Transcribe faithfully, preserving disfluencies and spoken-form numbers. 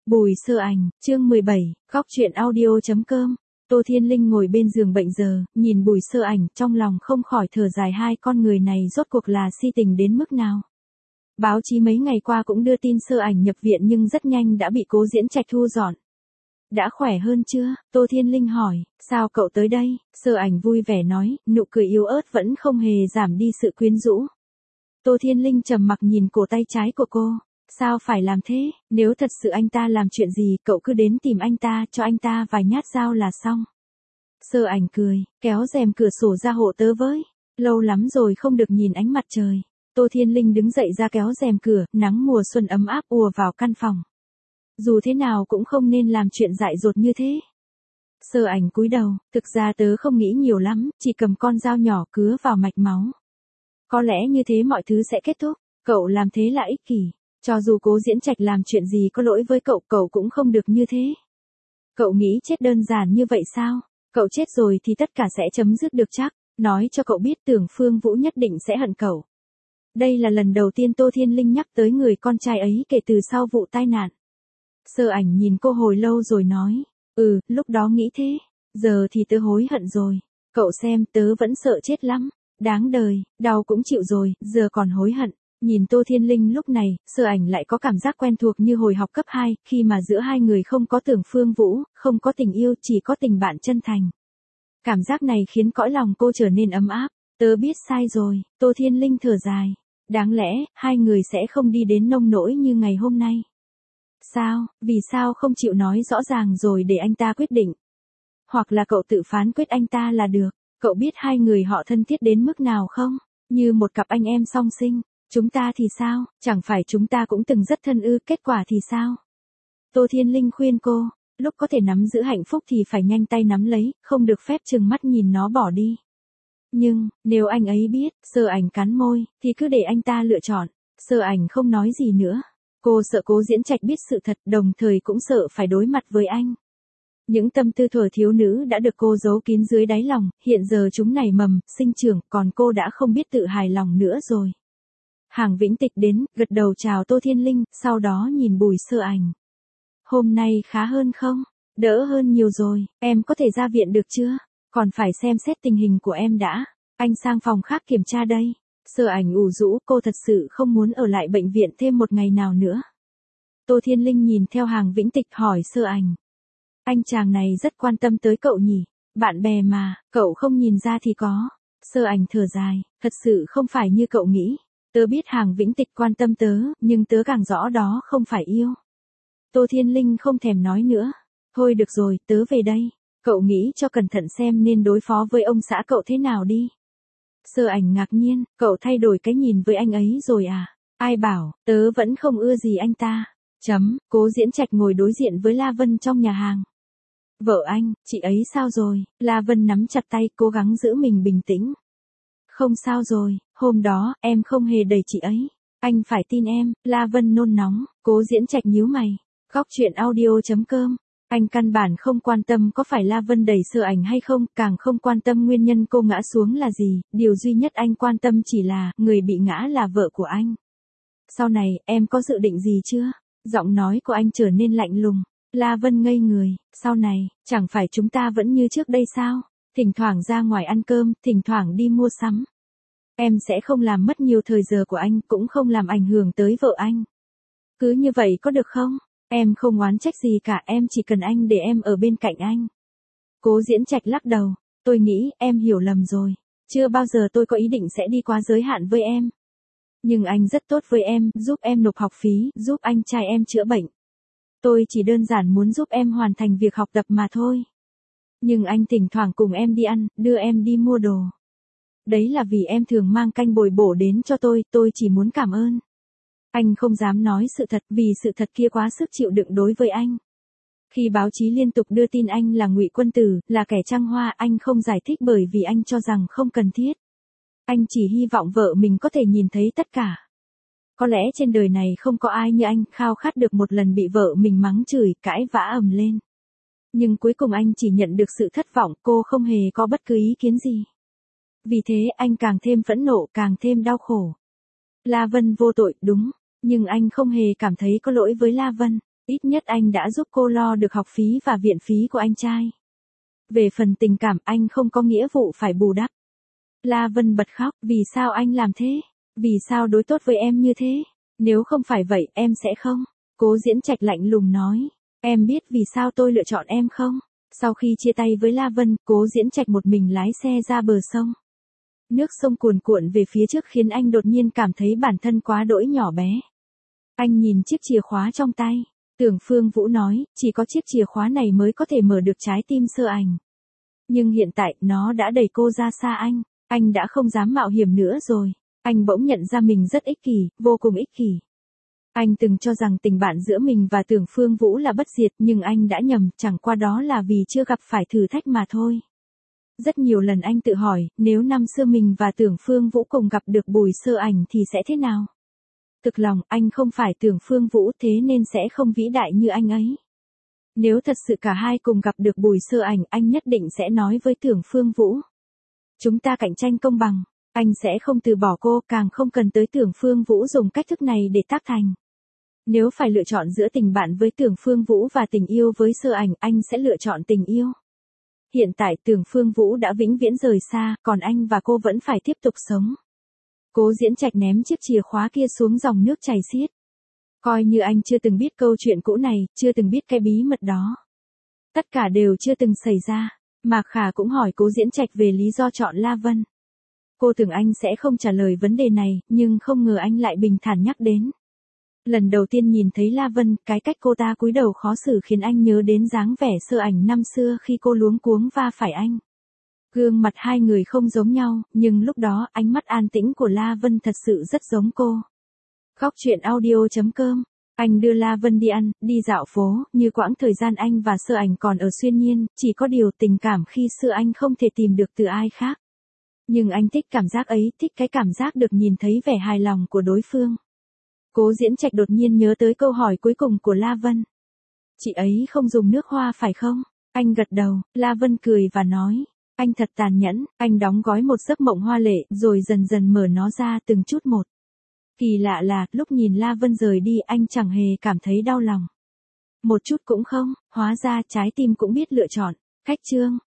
Bùi Sơ Ảnh, chương mười bảy, góc truyện audio.com. Tô Thiên Linh ngồi bên giường bệnh giờ, nhìn Bùi Sơ Ảnh, trong lòng không khỏi thở dài, hai con người này rốt cuộc là si tình đến mức nào. Báo chí mấy ngày qua cũng đưa tin Sơ Ảnh nhập viện nhưng rất nhanh đã bị Cố Diễn Trạch thu dọn. Đã khỏe hơn chưa? Tô Thiên Linh hỏi, sao cậu tới đây? Sơ Ảnh vui vẻ nói, nụ cười yếu ớt vẫn không hề giảm đi sự quyến rũ. Tô Thiên Linh trầm mặc nhìn cổ tay trái của cô. Sao phải làm thế? Nếu thật sự anh ta làm chuyện gì, cậu cứ đến tìm anh ta, cho anh ta vài nhát dao là xong. Sơ Ảnh cười, kéo rèm cửa sổ ra hộ tớ với. Lâu lắm rồi không được nhìn ánh mặt trời. Tô Thiên Linh đứng dậy ra kéo rèm cửa, nắng mùa xuân ấm áp ùa vào căn phòng. Dù thế nào cũng không nên làm chuyện dại dột như thế. Sơ Ảnh cúi đầu, thực ra tớ không nghĩ nhiều lắm, chỉ cầm con dao nhỏ cứa vào mạch máu. Có lẽ như thế mọi thứ sẽ kết thúc, cậu làm thế là ích kỷ. Cho dù Cố Diễn Trạch làm chuyện gì có lỗi với cậu, cậu cũng không được như thế. Cậu nghĩ chết đơn giản như vậy sao? Cậu chết rồi thì tất cả sẽ chấm dứt được chắc. Nói cho cậu biết Tưởng Phương Vũ nhất định sẽ hận cậu. Đây là lần đầu tiên Tô Thiên Linh nhắc tới người con trai ấy kể từ sau vụ tai nạn. Sơ Ảnh nhìn cô hồi lâu rồi nói, ừ, lúc đó nghĩ thế. Giờ thì tớ hối hận rồi. Cậu xem, tớ vẫn sợ chết lắm. Đáng đời, đau cũng chịu rồi, giờ còn hối hận. Nhìn Tô Thiên Linh lúc này, Sơ Ảnh lại có cảm giác quen thuộc như hồi học cấp hai, khi mà giữa hai người không có Tưởng Phương Vũ, không có tình yêu, chỉ có tình bạn chân thành. Cảm giác này khiến cõi lòng cô trở nên ấm áp. Tớ biết sai rồi, Tô Thiên Linh thở dài. Đáng lẽ, hai người sẽ không đi đến nông nỗi như ngày hôm nay. Sao, vì sao không chịu nói rõ ràng rồi để anh ta quyết định? Hoặc là cậu tự phán quyết anh ta là được. Cậu biết hai người họ thân thiết đến mức nào không? Như một cặp anh em song sinh. Chúng ta thì sao, chẳng phải chúng ta cũng từng rất thân ư, kết quả thì sao? Tô Thiên Linh khuyên cô, lúc có thể nắm giữ hạnh phúc thì phải nhanh tay nắm lấy, không được phép trừng mắt nhìn nó bỏ đi. Nhưng, nếu anh ấy biết, Sơ Ảnh cắn môi, thì cứ để anh ta lựa chọn. Sơ Ảnh không nói gì nữa. Cô sợ Cố Diễn Trạch biết sự thật, đồng thời cũng sợ phải đối mặt với anh. Những tâm tư thuở thiếu nữ đã được cô giấu kín dưới đáy lòng, hiện giờ chúng nảy mầm, sinh trưởng, còn cô đã không biết tự hài lòng nữa rồi. Hàng Vĩnh Tịch đến, gật đầu chào Tô Thiên Linh, sau đó nhìn Bùi Sơ Ảnh. Hôm nay khá hơn không? Đỡ hơn nhiều rồi, em có thể ra viện được chưa? Còn phải xem xét tình hình của em đã. Anh sang phòng khác kiểm tra đây. Sơ Ảnh ủ rũ, cô thật sự không muốn ở lại bệnh viện thêm một ngày nào nữa. Tô Thiên Linh nhìn theo Hàng Vĩnh Tịch hỏi Sơ Ảnh. Anh chàng này rất quan tâm tới cậu nhỉ? Bạn bè mà, cậu không nhìn ra thì có. Sơ Ảnh thở dài, thật sự không phải như cậu nghĩ. Tớ biết Hàng Vĩnh Tịch quan tâm tớ, nhưng tớ càng rõ đó không phải yêu. Tô Thiên Linh không thèm nói nữa. Thôi được rồi, tớ về đây. Cậu nghĩ cho cẩn thận xem nên đối phó với ông xã cậu thế nào đi. Sơ Ảnh ngạc nhiên, cậu thay đổi cái nhìn với anh ấy rồi à? Ai bảo, tớ vẫn không ưa gì anh ta. Chấm, Cố Diễn Trạch ngồi đối diện với La Vân trong nhà hàng. Vợ anh, chị ấy sao rồi? La Vân nắm chặt tay, cố gắng giữ mình bình tĩnh. Không sao rồi, hôm đó, em không hề đẩy chị ấy. Anh phải tin em, La Vân nôn nóng, Cố Diễn Trạch nhíu mày. Góc truyện audio.com. Anh căn bản không quan tâm có phải La Vân đẩy Sơ Ảnh hay không, càng không quan tâm nguyên nhân cô ngã xuống là gì, điều duy nhất anh quan tâm chỉ là, người bị ngã là vợ của anh. Sau này, em có dự định gì chưa? Giọng nói của anh trở nên lạnh lùng. La Vân ngây người, sau này, chẳng phải chúng ta vẫn như trước đây sao? Thỉnh thoảng ra ngoài ăn cơm, thỉnh thoảng đi mua sắm. Em sẽ không làm mất nhiều thời giờ của anh, cũng không làm ảnh hưởng tới vợ anh. Cứ như vậy có được không? Em không oán trách gì cả, em chỉ cần anh để em ở bên cạnh anh. Cố Diễn Trạch lắc đầu, tôi nghĩ em hiểu lầm rồi. Chưa bao giờ tôi có ý định sẽ đi quá giới hạn với em. Nhưng anh rất tốt với em, giúp em nộp học phí, giúp anh trai em chữa bệnh. Tôi chỉ đơn giản muốn giúp em hoàn thành việc học tập mà thôi. Nhưng anh thỉnh thoảng cùng em đi ăn, đưa em đi mua đồ. Đấy là vì em thường mang canh bồi bổ đến cho tôi, tôi chỉ muốn cảm ơn. Anh không dám nói sự thật vì sự thật kia quá sức chịu đựng đối với anh. Khi báo chí liên tục đưa tin anh là Ngụy Quân Tử, là kẻ trăng hoa, anh không giải thích bởi vì anh cho rằng không cần thiết. Anh chỉ hy vọng vợ mình có thể nhìn thấy tất cả. Có lẽ trên đời này không có ai như anh, khao khát được một lần bị vợ mình mắng chửi, cãi vã ầm lên. Nhưng cuối cùng anh chỉ nhận được sự thất vọng, cô không hề có bất cứ ý kiến gì. Vì thế anh càng thêm phẫn nộ, càng thêm đau khổ. La Vân vô tội, đúng, nhưng anh không hề cảm thấy có lỗi với La Vân. Ít nhất anh đã giúp cô lo được học phí và viện phí của anh trai. Về phần tình cảm, anh không có nghĩa vụ phải bù đắp. La Vân bật khóc, vì sao anh làm thế? Vì sao đối tốt với em như thế? Nếu không phải vậy, em sẽ không. Cố Diễn Trạch lạnh lùng nói. Em biết vì sao tôi lựa chọn em không? Sau khi chia tay với La Vân, Cố Diễn Trạch một mình lái xe ra bờ sông. Nước sông cuồn cuộn về phía trước khiến anh đột nhiên cảm thấy bản thân quá đỗi nhỏ bé. Anh nhìn chiếc chìa khóa trong tay. Tưởng Phương Vũ nói, chỉ có chiếc chìa khóa này mới có thể mở được trái tim Sơ Ảnh. Nhưng hiện tại, nó đã đẩy cô ra xa anh. Anh đã không dám mạo hiểm nữa rồi. Anh bỗng nhận ra mình rất ích kỷ, vô cùng ích kỷ. Anh từng cho rằng tình bạn giữa mình và Tưởng Phương Vũ là bất diệt, nhưng anh đã nhầm, chẳng qua đó là vì chưa gặp phải thử thách mà thôi. Rất nhiều lần anh tự hỏi, nếu năm xưa mình và Tưởng Phương Vũ cùng gặp được Bùi Sơ Ảnh thì sẽ thế nào? Thực lòng, anh không phải Tưởng Phương Vũ, thế nên sẽ không vĩ đại như anh ấy. Nếu thật sự cả hai cùng gặp được Bùi Sơ Ảnh, anh nhất định sẽ nói với Tưởng Phương Vũ. Chúng ta cạnh tranh công bằng, anh sẽ không từ bỏ cô, càng không cần tới Tưởng Phương Vũ dùng cách thức này để tác thành. Nếu phải lựa chọn giữa tình bạn với Tưởng Phương Vũ và tình yêu với Sơ Ảnh, anh sẽ lựa chọn tình yêu. Hiện tại Tưởng Phương Vũ đã vĩnh viễn rời xa, còn anh và cô vẫn phải tiếp tục sống. Cố Diễn Trạch ném chiếc chìa khóa kia xuống dòng nước chảy xiết. Coi như anh chưa từng biết câu chuyện cũ này, chưa từng biết cái bí mật đó. Tất cả đều chưa từng xảy ra. Mạc Khả cũng hỏi Cố Diễn Trạch về lý do chọn La Vân. Cô tưởng anh sẽ không trả lời vấn đề này, nhưng không ngờ anh lại bình thản nhắc đến. Lần đầu tiên nhìn thấy La Vân, cái cách cô ta cúi đầu khó xử khiến anh nhớ đến dáng vẻ Sơ Ảnh năm xưa khi cô luống cuống va phải anh. Gương mặt hai người không giống nhau, nhưng lúc đó ánh mắt an tĩnh của La Vân thật sự rất giống cô. Khóc chuyện audio chấm com. Anh đưa La Vân đi ăn, đi dạo phố, như quãng thời gian anh và Sơ Ảnh còn ở Xuyên Nhiên, chỉ có điều tình cảm khi xưa anh không thể tìm được từ ai khác. Nhưng anh thích cảm giác ấy, thích cái cảm giác được nhìn thấy vẻ hài lòng của đối phương. Cố Diễn Trạch đột nhiên nhớ tới câu hỏi cuối cùng của La Vân. Chị ấy không dùng nước hoa phải không? Anh gật đầu, La Vân cười và nói. Anh thật tàn nhẫn, anh đóng gói một giấc mộng hoa lệ, rồi dần dần mở nó ra từng chút một. Kỳ lạ là, lúc nhìn La Vân rời đi anh chẳng hề cảm thấy đau lòng. Một chút cũng không, hóa ra trái tim cũng biết lựa chọn. Khách chương.